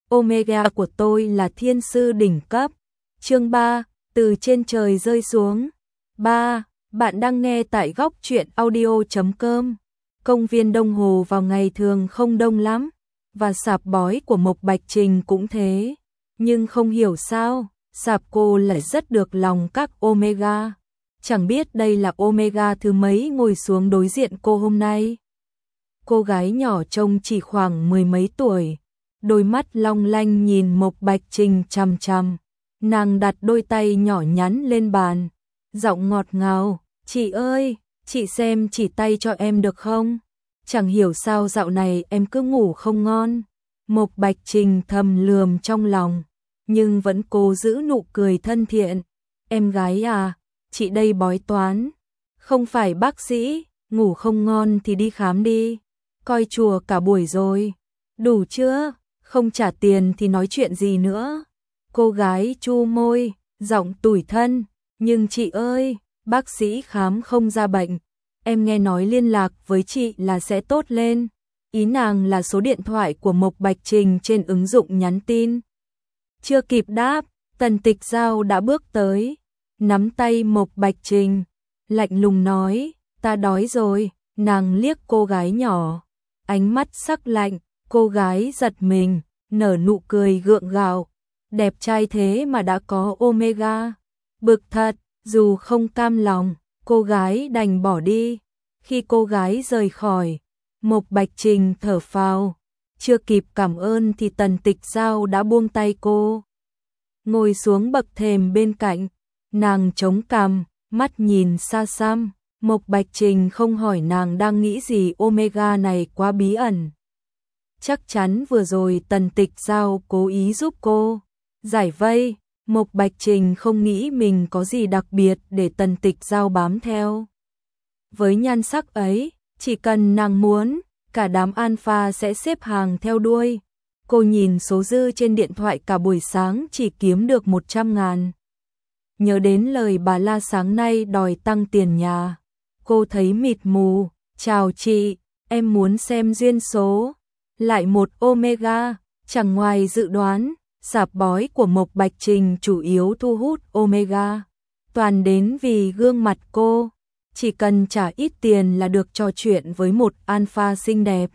Omega của tôi là thiên sư đỉnh cấp. Chương 3, từ trên trời rơi xuống. 3. Bạn đang nghe tại góc truyện audio.com. Công viên Đông Hồ vào ngày thường không đông lắm, và sạp bói của Mộc Bạch Trình cũng thế. Nhưng không hiểu sao, sạp cô lại rất được lòng các Omega. Chẳng biết đây là Omega thứ mấy ngồi xuống đối diện cô hôm nay. Cô gái nhỏ trông chỉ khoảng mười mấy tuổi, đôi mắt long lanh nhìn Mộc Bạch Trình chằm chằm. Nàng đặt đôi tay nhỏ nhắn lên bàn, giọng ngọt ngào, "Chị ơi, chị xem chỉ tay cho em được không? Chẳng hiểu sao dạo này em cứ ngủ không ngon." Mộc Bạch Trình thầm lườm trong lòng, nhưng vẫn cố giữ nụ cười thân thiện. "Em gái à, chị đây bói toán, không phải bác sĩ, ngủ không ngon thì đi khám đi. Coi chùa cả buổi rồi, đủ chưa? Không trả tiền thì nói chuyện gì nữa." Cô gái chu môi, giọng tủi thân, "Nhưng chị ơi, bác sĩ khám không ra bệnh, em nghe nói liên lạc với chị là sẽ tốt lên." Ý nàng là số điện thoại của Mộc Bạch Trình trên ứng dụng nhắn tin. Chưa kịp đáp, Tần Tịch Giao đã bước tới, nắm tay Mộc Bạch Trình, lạnh lùng nói, "Ta đói rồi." Nàng liếc cô gái nhỏ, ánh mắt sắc lạnh. Cô gái giật mình, nở nụ cười gượng gạo. Đẹp trai thế mà đã có Omega. Bực thật, dù không cam lòng, cô gái đành bỏ đi. Khi cô gái rời khỏi, Mộc Bạch Trình thở phào. Chưa kịp cảm ơn thì Tần Tịch Giao đã buông tay cô, ngồi xuống bậc thềm bên cạnh. Nàng chống cằm, mắt nhìn xa xăm. Mộc Bạch Trình không hỏi nàng đang nghĩ gì, Omega này quá bí ẩn. Chắc chắn vừa rồi Tần Tịch Giao cố ý giúp cô giải vây. Mộc Bạch Trình không nghĩ mình có gì đặc biệt để Tần Tịch Giao bám theo. Với nhan sắc ấy, chỉ cần nàng muốn, cả đám alpha sẽ xếp hàng theo đuôi. Cô nhìn số dư trên điện thoại cả buổi sáng chỉ kiếm được 100.000. Nhớ đến lời bà La sáng nay đòi tăng tiền nhà, cô thấy mịt mù. "Chào chị, em muốn xem duyên số." Lại một Omega. Chẳng ngoài dự đoán, sạp bói của Mộc Bạch Trình chủ yếu thu hút Omega. Toàn đến vì gương mặt cô, chỉ cần trả ít tiền là được trò chuyện với một alpha xinh đẹp.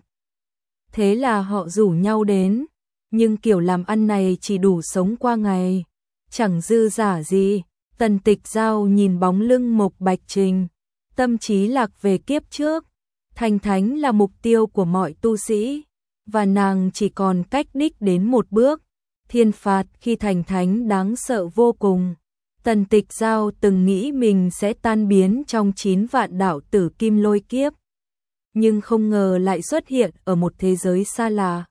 Thế là họ rủ nhau đến, nhưng kiểu làm ăn này chỉ đủ sống qua ngày, chẳng dư giả gì. Tần Tịch Giao nhìn bóng lưng Mộc Bạch Trình, tâm trí lạc về kiếp trước. Thành thánh là mục tiêu của mọi tu sĩ, và nàng chỉ còn cách đích đến một bước. Thiên phạt khi thành thánh đáng sợ vô cùng. Tần Tịch Giao từng nghĩ mình sẽ tan biến trong 9 vạn đạo tử kim lôi kiếp, nhưng không ngờ lại xuất hiện ở một thế giới xa lạ.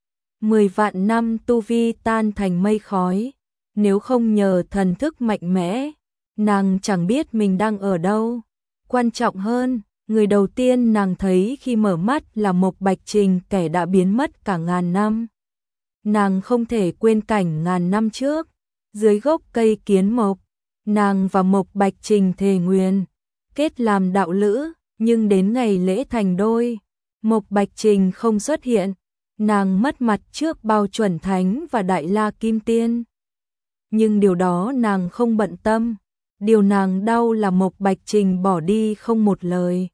10 vạn năm tu vi tan thành mây khói. Nếu không nhờ thần thức mạnh mẽ, nàng chẳng biết mình đang ở đâu. Quan trọng hơn, người đầu tiên nàng thấy khi mở mắt là Mộc Bạch Trình, kẻ đã biến mất cả ngàn năm. Nàng không thể quên cảnh ngàn năm trước, dưới gốc cây kiến mộc, nàng và Mộc Bạch Trình thề nguyền kết làm đạo lữ, nhưng đến ngày lễ thành đôi, Mộc Bạch Trình không xuất hiện. Nàng mất mặt trước bao chuẩn thánh và đại la kim tiên. Nhưng điều đó nàng không bận tâm. Điều nàng đau là Mộc Bạch Trình bỏ đi không một lời.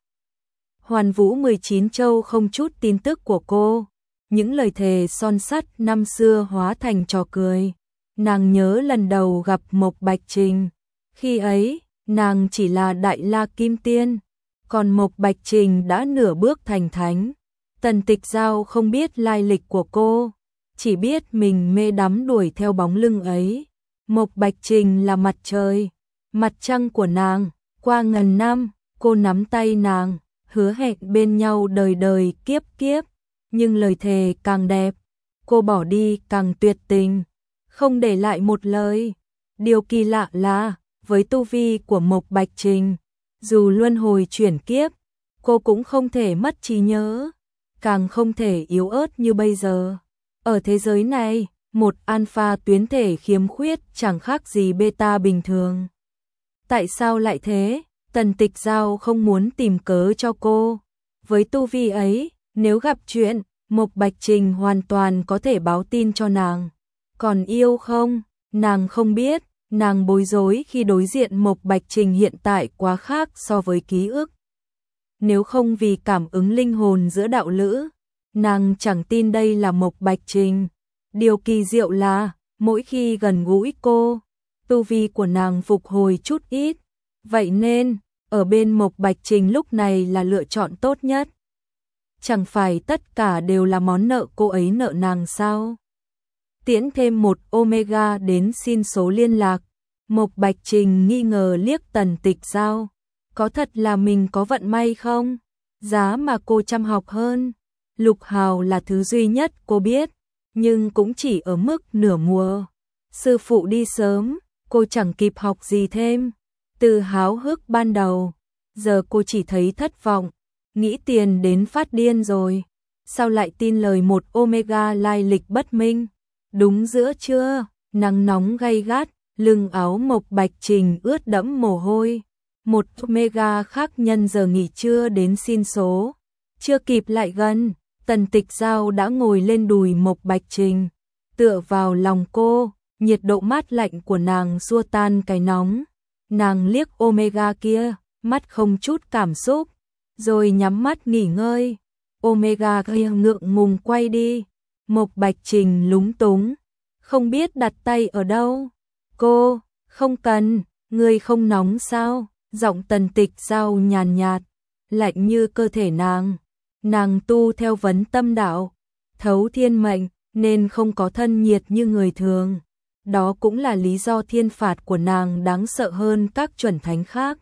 Hoàn Vũ 19 châu không chút tin tức của cô. Những lời thề son sắt năm xưa hóa thành trò cười. Nàng nhớ lần đầu gặp Mộc Bạch Trình, khi ấy nàng chỉ là đại la kim tiên, còn Mộc Bạch Trình đã nửa bước thành thánh. Tần Tịch Giao không biết lai lịch của cô, chỉ biết mình mê đắm đuổi theo bóng lưng ấy. Mộc Bạch Trình là mặt trời, mặt trăng của nàng. Qua ngàn năm, cô nắm tay nàng, hứa hẹn bên nhau đời đời kiếp kiếp. Nhưng lời thề càng đẹp, cô bỏ đi càng tuyệt tình, không để lại một lời. Điều kỳ lạ là, với tu vi của Mộc Bạch Trình, dù luân hồi chuyển kiếp, cô cũng không thể mất trí nhớ, càng không thể yếu ớt như bây giờ. Ở thế giới này, một alpha tuyến thể khiếm khuyết chẳng khác gì beta bình thường. Tại sao lại thế? Tần Tịch Giao không muốn tìm cớ cho cô. Với tu vi ấy, nếu gặp chuyện, Mộc Bạch Trình hoàn toàn có thể báo tin cho nàng. Còn yêu không? Nàng không biết, nàng bối rối khi đối diện Mộc Bạch Trình hiện tại quá khác so với ký ức. Nếu không vì cảm ứng linh hồn giữa đạo lữ, nàng chẳng tin đây là Mộc Bạch Trình. Điều kỳ diệu là, mỗi khi gần gũi cô, tu vi của nàng phục hồi chút ít. Vậy nên, ở bên Mộc Bạch Trình lúc này là lựa chọn tốt nhất. Chẳng phải tất cả đều là món nợ cô ấy nợ nàng sao? Tiễn thêm một Omega đến xin số liên lạc. Mộc Bạch Trình nghi ngờ liếc Tần Tịch Giao. Có thật là mình có vận may không? Giá mà cô chăm học hơn. Lục Hào là thứ duy nhất cô biết, nhưng cũng chỉ ở mức nửa mùa. Sư phụ đi sớm, cô chẳng kịp học gì thêm. Từ háo hức ban đầu, giờ cô chỉ thấy thất vọng, nghĩ tiền đến phát điên rồi. Sao lại tin lời một Omega lai lịch bất minh? Đúng giữa trưa, nắng nóng gay gắt, lưng áo Mộc Bạch Trình ướt đẫm mồ hôi. Một Omega khác nhân giờ nghỉ trưa đến xin số. Chưa kịp lại gần, Tần Tịch Giao đã ngồi lên đùi Mộc Bạch Trình, tựa vào lòng cô, nhiệt độ mát lạnh của nàng xua tan cái nóng. Nàng liếc Omega kia, mắt không chút cảm xúc, rồi nhắm mắt nghỉ ngơi. Omega kia ngượng ngùng quay đi. Mộc Bạch Trình lúng túng, không biết đặt tay ở đâu. Cô, không cần, người không nóng sao? Giọng Tần Tịch Giao nhàn nhạt, lạnh như cơ thể nàng. Nàng tu theo vấn tâm đạo, thấu thiên mệnh, nên không có thân nhiệt như người thường. Đó cũng là lý do thiên phạt của nàng đáng sợ hơn các chuẩn thánh khác.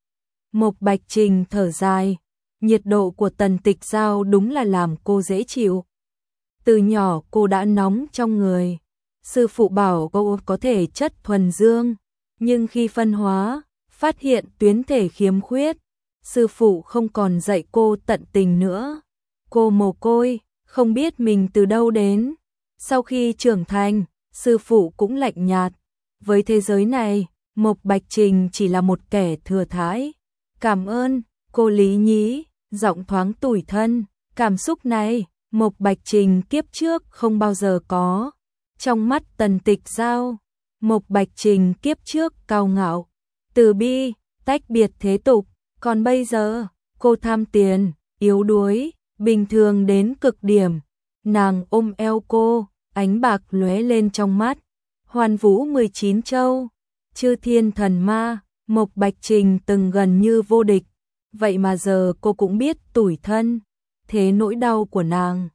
Mộc Bạch Trình thở dài, nhiệt độ của Tần Tịch Giao đúng là làm cô dễ chịu. Từ nhỏ cô đã nóng trong người. Sư phụ bảo cô có thể chất thuần dương, nhưng khi phân hóa, phát hiện tuyến thể khiếm khuyết, sư phụ không còn dạy cô tận tình nữa. Cô mồ côi, không biết mình từ đâu đến. Sau khi trưởng thành, sư phụ cũng lạnh nhạt. Với thế giới này, Mộc Bạch Trình chỉ là một kẻ thừa thãi. Cảm ơn, cô Lý Nhí, giọng thoáng tủi thân. Cảm xúc này, Mộc Bạch Trình kiếp trước không bao giờ có. Trong mắt Tần Tịch Giao, Mộc Bạch Trình kiếp trước cao ngạo, từ bi, tách biệt thế tục. Còn bây giờ, cô tham tiền, yếu đuối, bình thường đến cực điểm. Nàng ôm eo cô, ánh bạc lóe lên trong mắt. Hoàn vũ 19 châu, chư thiên thần ma, Mộc Bạch Trình từng gần như vô địch. Vậy mà giờ cô cũng biết tủi thân. Thế nỗi đau của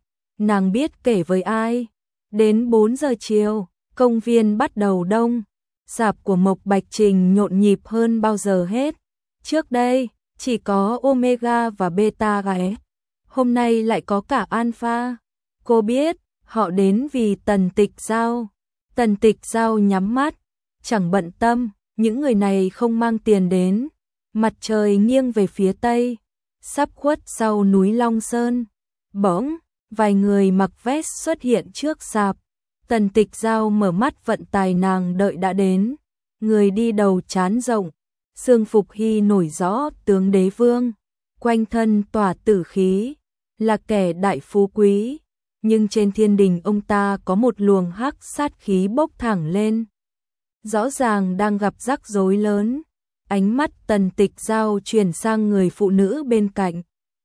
nàng biết kể với ai? Đến 4 giờ chiều, công viên bắt đầu đông. Sạp của Mộc Bạch Trình nhộn nhịp hơn bao giờ hết. Trước đây, chỉ có Omega và Beta ghé. Hôm nay lại có cả Alpha. Cô biết, họ đến vì Tần Tịch Giao. Tần Tịch Giao nhắm mắt, chẳng bận tâm, những người này không mang tiền đến. Mặt trời nghiêng về phía tây, sắp khuất sau núi Long Sơn. Bỗng, vài người mặc vest xuất hiện trước sạp. Tần Tịch Giao mở mắt, vận tài nàng đợi đã đến. Người đi đầu trán rộng, xương phục hy nổi rõ tướng đế vương, quanh thân tỏa tử khí, là kẻ đại phú quý. Nhưng trên thiên đình ông ta có một luồng hắc sát khí bốc thẳng lên. Rõ ràng đang gặp rắc rối lớn. Ánh mắt Tần Tịch Giao chuyển sang người phụ nữ bên cạnh.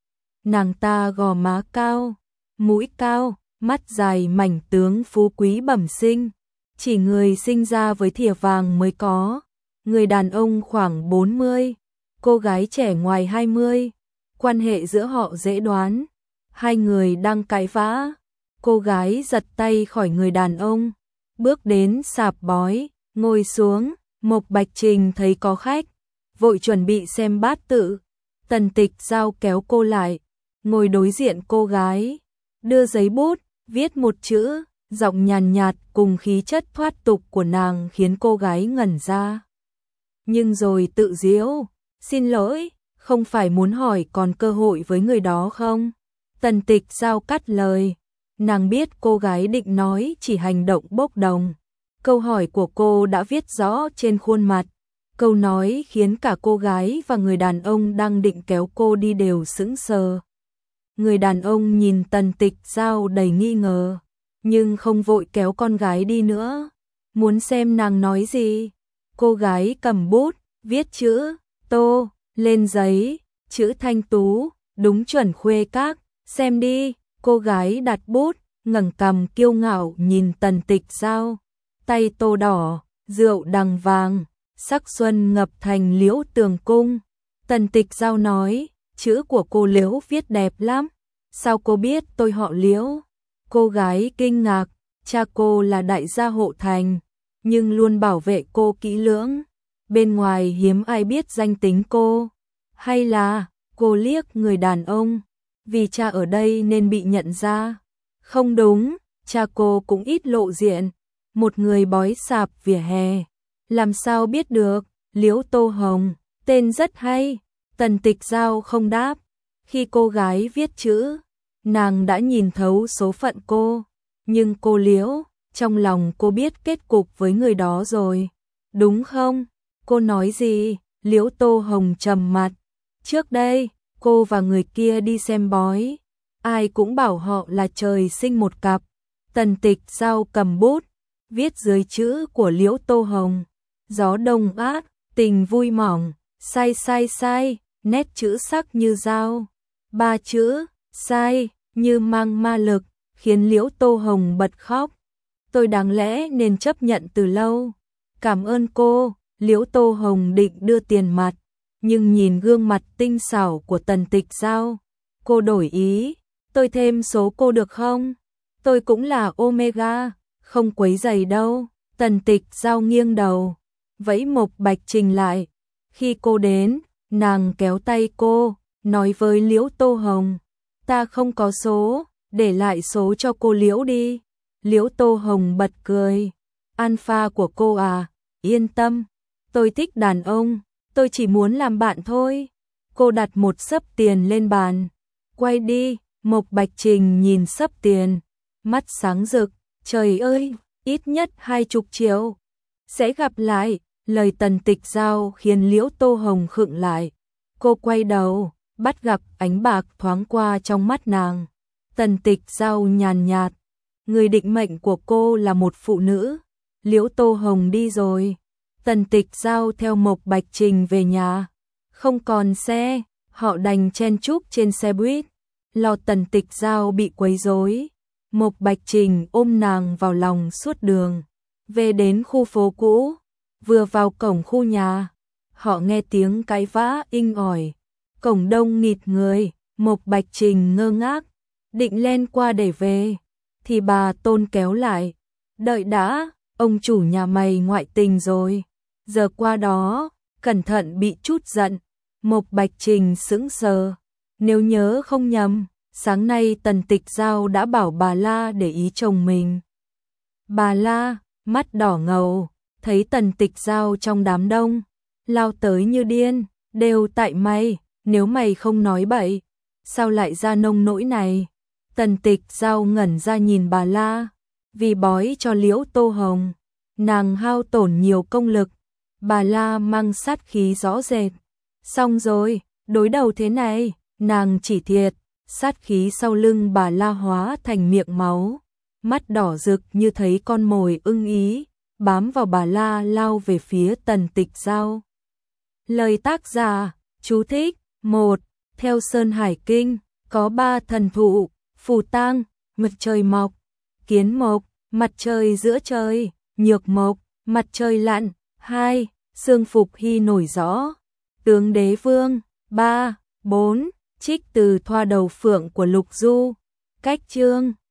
Nàng ta gò má cao, mũi cao, mắt dài, mảnh tướng phú quý bẩm sinh. Chỉ người sinh ra với thìa vàng mới có. Người đàn ông khoảng 40, cô gái trẻ ngoài 20. Quan hệ giữa họ dễ đoán. Hai người đang cãi vã. Cô gái giật tay khỏi người đàn ông, bước đến sạp bói, ngồi xuống. Mộc Bạch Trình thấy có khách, vội chuẩn bị xem bát tự. Tần Tịch Giao kéo cô lại, ngồi đối diện cô gái, đưa giấy bút, viết một chữ. Giọng nhàn nhạt cùng khí chất thoát tục của nàng khiến cô gái ngẩn ra. Nhưng rồi tự giễu, xin lỗi, không phải muốn hỏi còn cơ hội với người đó không? Tần Tịch Giao cắt lời. Nàng biết cô gái định nói chỉ hành động bốc đồng. Câu hỏi của cô đã viết rõ trên khuôn mặt. Câu nói khiến cả cô gái và người đàn ông đang định kéo cô đi đều sững sờ. Người đàn ông nhìn Tần Tịch Giao đầy nghi ngờ, nhưng không vội kéo con gái đi nữa. Muốn xem nàng nói gì. Cô gái cầm bút, viết chữ Tô lên giấy, chữ thanh tú, đúng chuẩn khuê các, xem đi. Cô gái đặt bút, ngẩng cằm kiêu ngạo nhìn Tần Tịch Giao. Tay tô đỏ, rượu đằng vàng, sắc xuân ngập thành Liễu Tường cung. Tần Tịch Giao nói, chữ của cô Liễu viết đẹp lắm. Sao cô biết tôi họ Liễu? Cô gái kinh ngạc, cha cô là đại gia hộ thành, nhưng luôn bảo vệ cô kỹ lưỡng. Bên ngoài hiếm ai biết danh tính cô. Hay là, cô liếc người đàn ông, vì cha ở đây nên bị nhận ra. Không đúng, cha cô cũng ít lộ diện. Một người bói sạp vỉa hè. Làm sao biết được, Liễu Tô Hồng, tên rất hay. Tần Tịch Giao không đáp. Khi cô gái viết chữ, nàng đã nhìn thấu số phận cô. Nhưng cô Liễu, trong lòng cô biết kết cục với người đó rồi. Đúng không? Cô nói gì? Liễu Tô Hồng trầm mặt. Trước đây, cô và người kia đi xem bói. Ai cũng bảo họ là trời sinh một cặp. Tần Tịch Giao cầm bút, viết dưới chữ của Liễu Tô Hồng. Gió đông át, tình vui mỏng, sai sai sai, nét chữ sắc như dao. 3 chữ, sai, như mang ma lực, khiến Liễu Tô Hồng bật khóc. Tôi đáng lẽ nên chấp nhận từ lâu. Cảm ơn cô. Liễu Tô Hồng định đưa tiền mặt, nhưng nhìn gương mặt tinh xảo của Tần Tịch Giao, cô đổi ý. Tôi thêm số cô được không? Tôi cũng là Omega, không quấy rầy đâu. Tần Tịch Giao nghiêng đầu, vẫy Mộc Bạch Trình lại. Khi cô đến, nàng kéo tay cô, nói với Liễu Tô Hồng, ta không có số, để lại số cho cô Liễu đi. Liễu Tô Hồng bật cười. Alpha của cô à, yên tâm, tôi thích đàn ông, tôi chỉ muốn làm bạn thôi. Cô đặt một xấp tiền lên bàn. Quay đi. Mộc Bạch Trình nhìn xấp tiền, mắt sáng rực. Trời ơi, ít nhất 20 triệu. Sẽ gặp lại. Lời Tần Tịch Giao khiến Liễu Tô Hồng khựng lại. Cô quay đầu, bắt gặp ánh bạc thoáng qua trong mắt nàng. Tần Tịch Giao nhàn nhạt. Người định mệnh của cô là một phụ nữ. Liễu Tô Hồng đi rồi. Tần Tịch Giao theo Mộc Bạch Trình về nhà. Không còn xe, họ đành chen chúc trên xe buýt. Lo Tần Tịch Giao bị quấy rối, Mộc Bạch Trình ôm nàng vào lòng suốt đường. Về đến khu phố cũ, vừa vào cổng khu nhà, họ nghe tiếng cãi vã inh ỏi. Cổng đông nghịt người, Mộc Bạch Trình ngơ ngác, định len qua để về, thì bà Tôn kéo lại. Đợi đã, ông chủ nhà mày ngoại tình rồi. Giờ qua đó, cẩn thận bị chút giận. Mộc Bạch Trình sững sờ. Nếu nhớ không nhầm, sáng nay Tần Tịch Giao đã bảo bà La để ý chồng mình. Bà La, mắt đỏ ngầu, thấy Tần Tịch Giao trong đám đông, lao tới như điên. Đều tại mày, nếu mày không nói bậy, sao lại ra nông nỗi này? Tần Tịch Giao ngẩn ra nhìn bà La. Vì bói cho Liễu Tô Hồng, nàng hao tổn nhiều công lực. Bà La mang sát khí rõ rệt. Xong rồi, đối đầu thế này, nàng chỉ thiệt. Sát khí sau lưng bà La hóa thành miệng máu, mắt đỏ rực như thấy con mồi ưng ý, bám vào bà La lao về phía Tần Tịch Giao. Lời tác giả, chú thích. 1. Theo Sơn Hải Kinh, có 3 thần thụ, phù tang, mặt trời mọc, kiến mộc, mặt trời giữa trời, nhược mộc, mặt trời lặn. 2. Xương Phục Hy nổi rõ, tướng đế vương. 3. 4. Trích từ Thoa Đầu Phượng của Lục Du. Cách chương